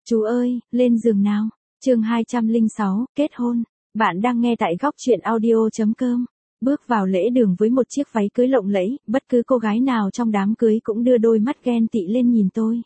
Chú ơi, lên giường nào. Chương 206, kết hôn. Bạn đang nghe tại góc truyện audio.com. Bước vào lễ đường với một chiếc váy cưới lộng lẫy, bất cứ cô gái nào trong đám cưới cũng đưa đôi mắt ghen tị lên nhìn tôi.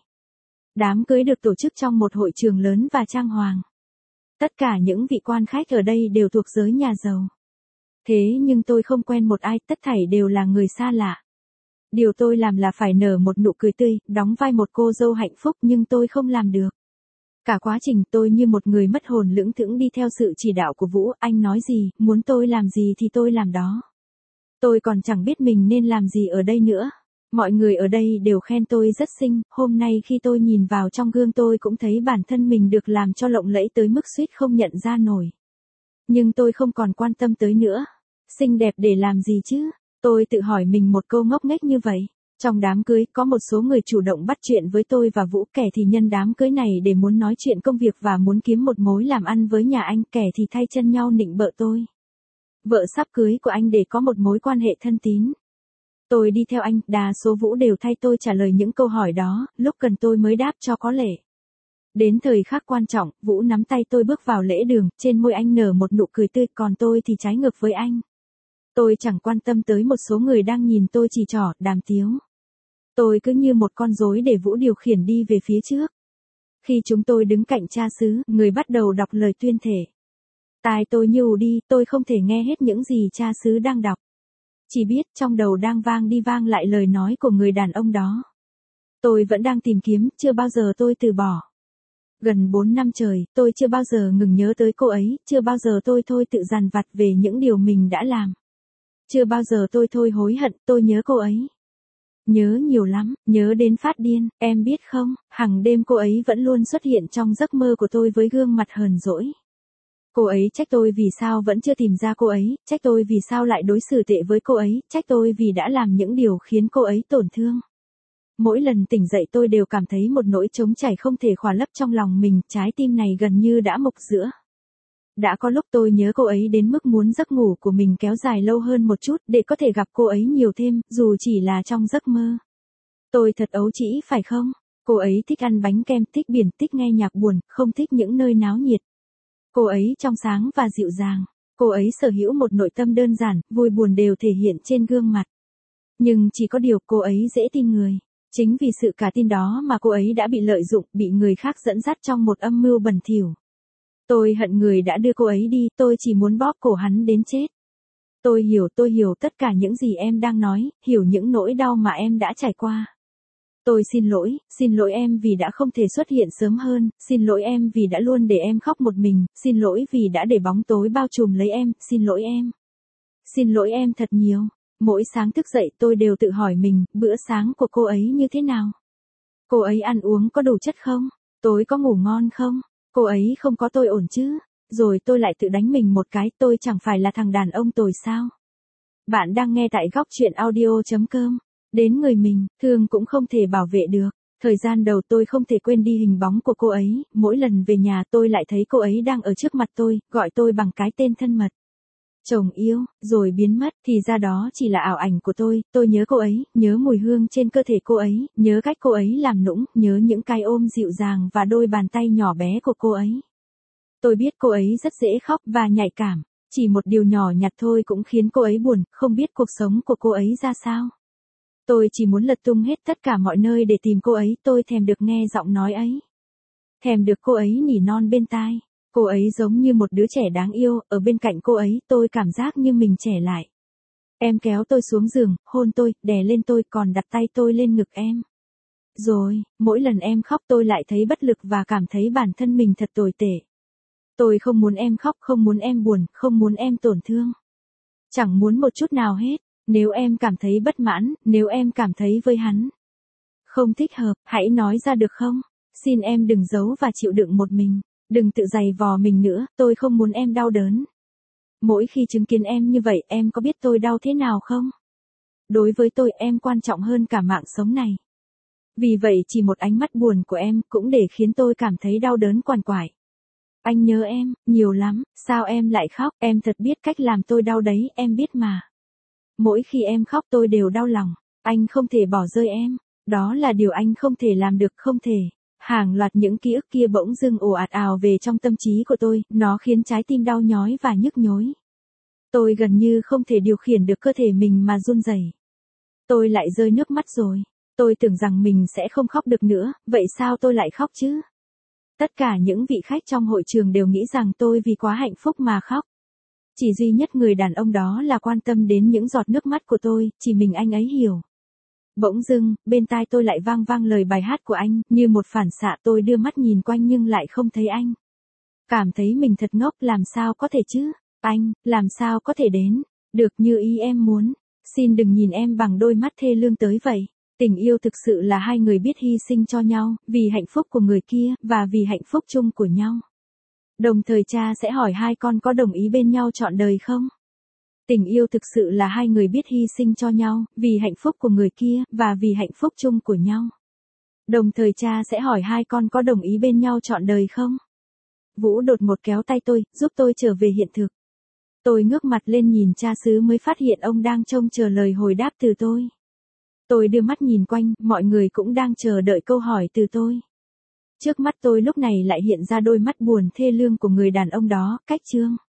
Đám cưới được tổ chức trong một hội trường lớn và trang hoàng. Tất cả những vị quan khách ở đây đều thuộc giới nhà giàu. Thế nhưng tôi không quen một ai, tất thảy đều là người xa lạ. Điều tôi làm là phải nở một nụ cười tươi, đóng vai một cô dâu hạnh phúc, nhưng tôi không làm được. Cả quá trình tôi như một người mất hồn lững thững đi theo sự chỉ đạo của Vũ, anh nói gì, muốn tôi làm gì thì tôi làm đó. Tôi còn chẳng biết mình nên làm gì ở đây nữa. Mọi người ở đây đều khen tôi rất xinh, hôm nay khi tôi nhìn vào trong gương tôi cũng thấy bản thân mình được làm cho lộng lẫy tới mức suýt không nhận ra nổi. Nhưng tôi không còn quan tâm tới nữa. Xinh đẹp để làm gì chứ? Tôi tự hỏi mình một câu ngốc nghếch như vậy. Trong đám cưới, có một số người chủ động bắt chuyện với tôi và Vũ, kẻ thì nhân đám cưới này để muốn nói chuyện công việc và muốn kiếm một mối làm ăn với nhà anh, kẻ thì thay chân nhau nịnh bợ tôi. Vợ sắp cưới của anh để có một mối quan hệ thân tín. Tôi đi theo anh, đa số Vũ đều thay tôi trả lời những câu hỏi đó, lúc cần tôi mới đáp cho có lệ. Đến thời khắc quan trọng, Vũ nắm tay tôi bước vào lễ đường, trên môi anh nở một nụ cười tươi, còn tôi thì trái ngược với anh. Tôi chẳng quan tâm tới một số người đang nhìn tôi chỉ trỏ, đàm tiếu. Tôi cứ như một con rối để Vũ điều khiển đi về phía trước. Khi chúng tôi đứng cạnh cha xứ, người bắt đầu đọc lời tuyên thệ. Tai tôi như ù đi, tôi không thể nghe hết những gì cha xứ đang đọc. Chỉ biết trong đầu đang vang đi vang lại lời nói của người đàn ông đó. Tôi vẫn đang tìm kiếm, chưa bao giờ tôi từ bỏ. Gần 4 năm trời, tôi chưa bao giờ ngừng nhớ tới cô ấy, chưa bao giờ tôi thôi tự dằn vặt về những điều mình đã làm. Chưa bao giờ tôi thôi hối hận, tôi nhớ cô ấy. Nhớ nhiều lắm, nhớ đến phát điên, em biết không, hàng đêm cô ấy vẫn luôn xuất hiện trong giấc mơ của tôi với gương mặt hờn dỗi. Cô ấy trách tôi vì sao vẫn chưa tìm ra cô ấy, trách tôi vì sao lại đối xử tệ với cô ấy, trách tôi vì đã làm những điều khiến cô ấy tổn thương. Mỗi lần tỉnh dậy tôi đều cảm thấy một nỗi trống trải không thể khỏa lấp trong lòng mình, trái tim này gần như đã mục giữa. Đã có lúc tôi nhớ cô ấy đến mức muốn giấc ngủ của mình kéo dài lâu hơn một chút để có thể gặp cô ấy nhiều thêm, dù chỉ là trong giấc mơ. Tôi thật ấu trĩ phải không? Cô ấy thích ăn bánh kem, thích biển, thích nghe nhạc buồn, không thích những nơi náo nhiệt. Cô ấy trong sáng và dịu dàng. Cô ấy sở hữu một nội tâm đơn giản, vui buồn đều thể hiện trên gương mặt. Nhưng chỉ có điều cô ấy dễ tin người. Chính vì sự cả tin đó mà cô ấy đã bị lợi dụng, bị người khác dẫn dắt trong một âm mưu bẩn thỉu. Tôi hận người đã đưa cô ấy đi, tôi chỉ muốn bóp cổ hắn đến chết. Tôi hiểu tất cả những gì em đang nói, hiểu những nỗi đau mà em đã trải qua. Tôi xin lỗi em vì đã không thể xuất hiện sớm hơn, xin lỗi em vì đã luôn để em khóc một mình, xin lỗi vì đã để bóng tối bao trùm lấy em, xin lỗi em. Xin lỗi em thật nhiều. Mỗi sáng thức dậy tôi đều tự hỏi mình, bữa sáng của cô ấy như thế nào? Cô ấy ăn uống có đủ chất không? Tối có ngủ ngon không? Cô ấy không có tôi ổn chứ? Rồi tôi lại tự đánh mình một cái, tôi chẳng phải là thằng đàn ông tồi sao? Bạn đang nghe tại góc truyện audio.com. Đến người mình, thương cũng không thể bảo vệ được. Thời gian đầu tôi không thể quên đi hình bóng của cô ấy, mỗi lần về nhà tôi lại thấy cô ấy đang ở trước mặt tôi, gọi tôi bằng cái tên thân mật. Chồng yêu, rồi biến mất, thì ra đó chỉ là ảo ảnh của tôi nhớ cô ấy, nhớ mùi hương trên cơ thể cô ấy, nhớ cách cô ấy làm nũng, nhớ những cái ôm dịu dàng và đôi bàn tay nhỏ bé của cô ấy. Tôi biết cô ấy rất dễ khóc và nhạy cảm, chỉ một điều nhỏ nhặt thôi cũng khiến cô ấy buồn, không biết cuộc sống của cô ấy ra sao. Tôi chỉ muốn lật tung hết tất cả mọi nơi để tìm cô ấy, tôi thèm được nghe giọng nói ấy. Thèm được cô ấy nỉ non bên tai. Cô ấy giống như một đứa trẻ đáng yêu, ở bên cạnh cô ấy, tôi cảm giác như mình trẻ lại. Em kéo tôi xuống giường, hôn tôi, đè lên tôi, còn đặt tay tôi lên ngực em. Rồi, mỗi lần em khóc tôi lại thấy bất lực và cảm thấy bản thân mình thật tồi tệ. Tôi không muốn em khóc, không muốn em buồn, không muốn em tổn thương. Chẳng muốn một chút nào hết. Nếu em cảm thấy bất mãn, nếu em cảm thấy với hắn không thích hợp, hãy nói ra được không? Xin em đừng giấu và chịu đựng một mình. Đừng tự giày vò mình nữa, tôi không muốn em đau đớn. Mỗi khi chứng kiến em như vậy, em có biết tôi đau thế nào không? Đối với tôi, em quan trọng hơn cả mạng sống này. Vì vậy chỉ một ánh mắt buồn của em cũng để khiến tôi cảm thấy đau đớn quằn quại. Anh nhớ em, nhiều lắm, sao em lại khóc? Em thật biết cách làm tôi đau đấy, em biết mà. Mỗi khi em khóc tôi đều đau lòng. Anh không thể bỏ rơi em. Đó là điều anh không thể làm được, không thể. Hàng loạt những ký ức kia bỗng dưng ồ ạt ào về trong tâm trí của tôi, nó khiến trái tim đau nhói và nhức nhối. Tôi gần như không thể điều khiển được cơ thể mình mà run rẩy. Tôi lại rơi nước mắt rồi. Tôi tưởng rằng mình sẽ không khóc được nữa, vậy sao tôi lại khóc chứ? Tất cả những vị khách trong hội trường đều nghĩ rằng tôi vì quá hạnh phúc mà khóc. Chỉ duy nhất người đàn ông đó là quan tâm đến những giọt nước mắt của tôi, chỉ mình anh ấy hiểu. Bỗng dưng, bên tai tôi lại vang vang lời bài hát của anh, như một phản xạ tôi đưa mắt nhìn quanh nhưng lại không thấy anh. Cảm thấy mình thật ngốc, làm sao có thể chứ? Anh, làm sao có thể đến? Được như ý em muốn. Xin đừng nhìn em bằng đôi mắt thê lương tới vậy. Tình yêu thực sự là hai người biết hy sinh cho nhau, vì hạnh phúc của người kia, và vì hạnh phúc chung của nhau. Đồng thời cha sẽ hỏi hai con có đồng ý bên nhau trọn đời không? Tình yêu thực sự là hai người biết hy sinh cho nhau, vì hạnh phúc của người kia, và vì hạnh phúc chung của nhau. Đồng thời cha sẽ hỏi hai con có đồng ý bên nhau trọn đời không? Vũ đột ngột kéo tay tôi, giúp tôi trở về hiện thực. Tôi ngước mặt lên nhìn cha xứ mới phát hiện ông đang trông chờ lời hồi đáp từ tôi. Tôi đưa mắt nhìn quanh, mọi người cũng đang chờ đợi câu hỏi từ tôi. Trước mắt tôi lúc này lại hiện ra đôi mắt buồn thê lương của người đàn ông đó, cách Trương.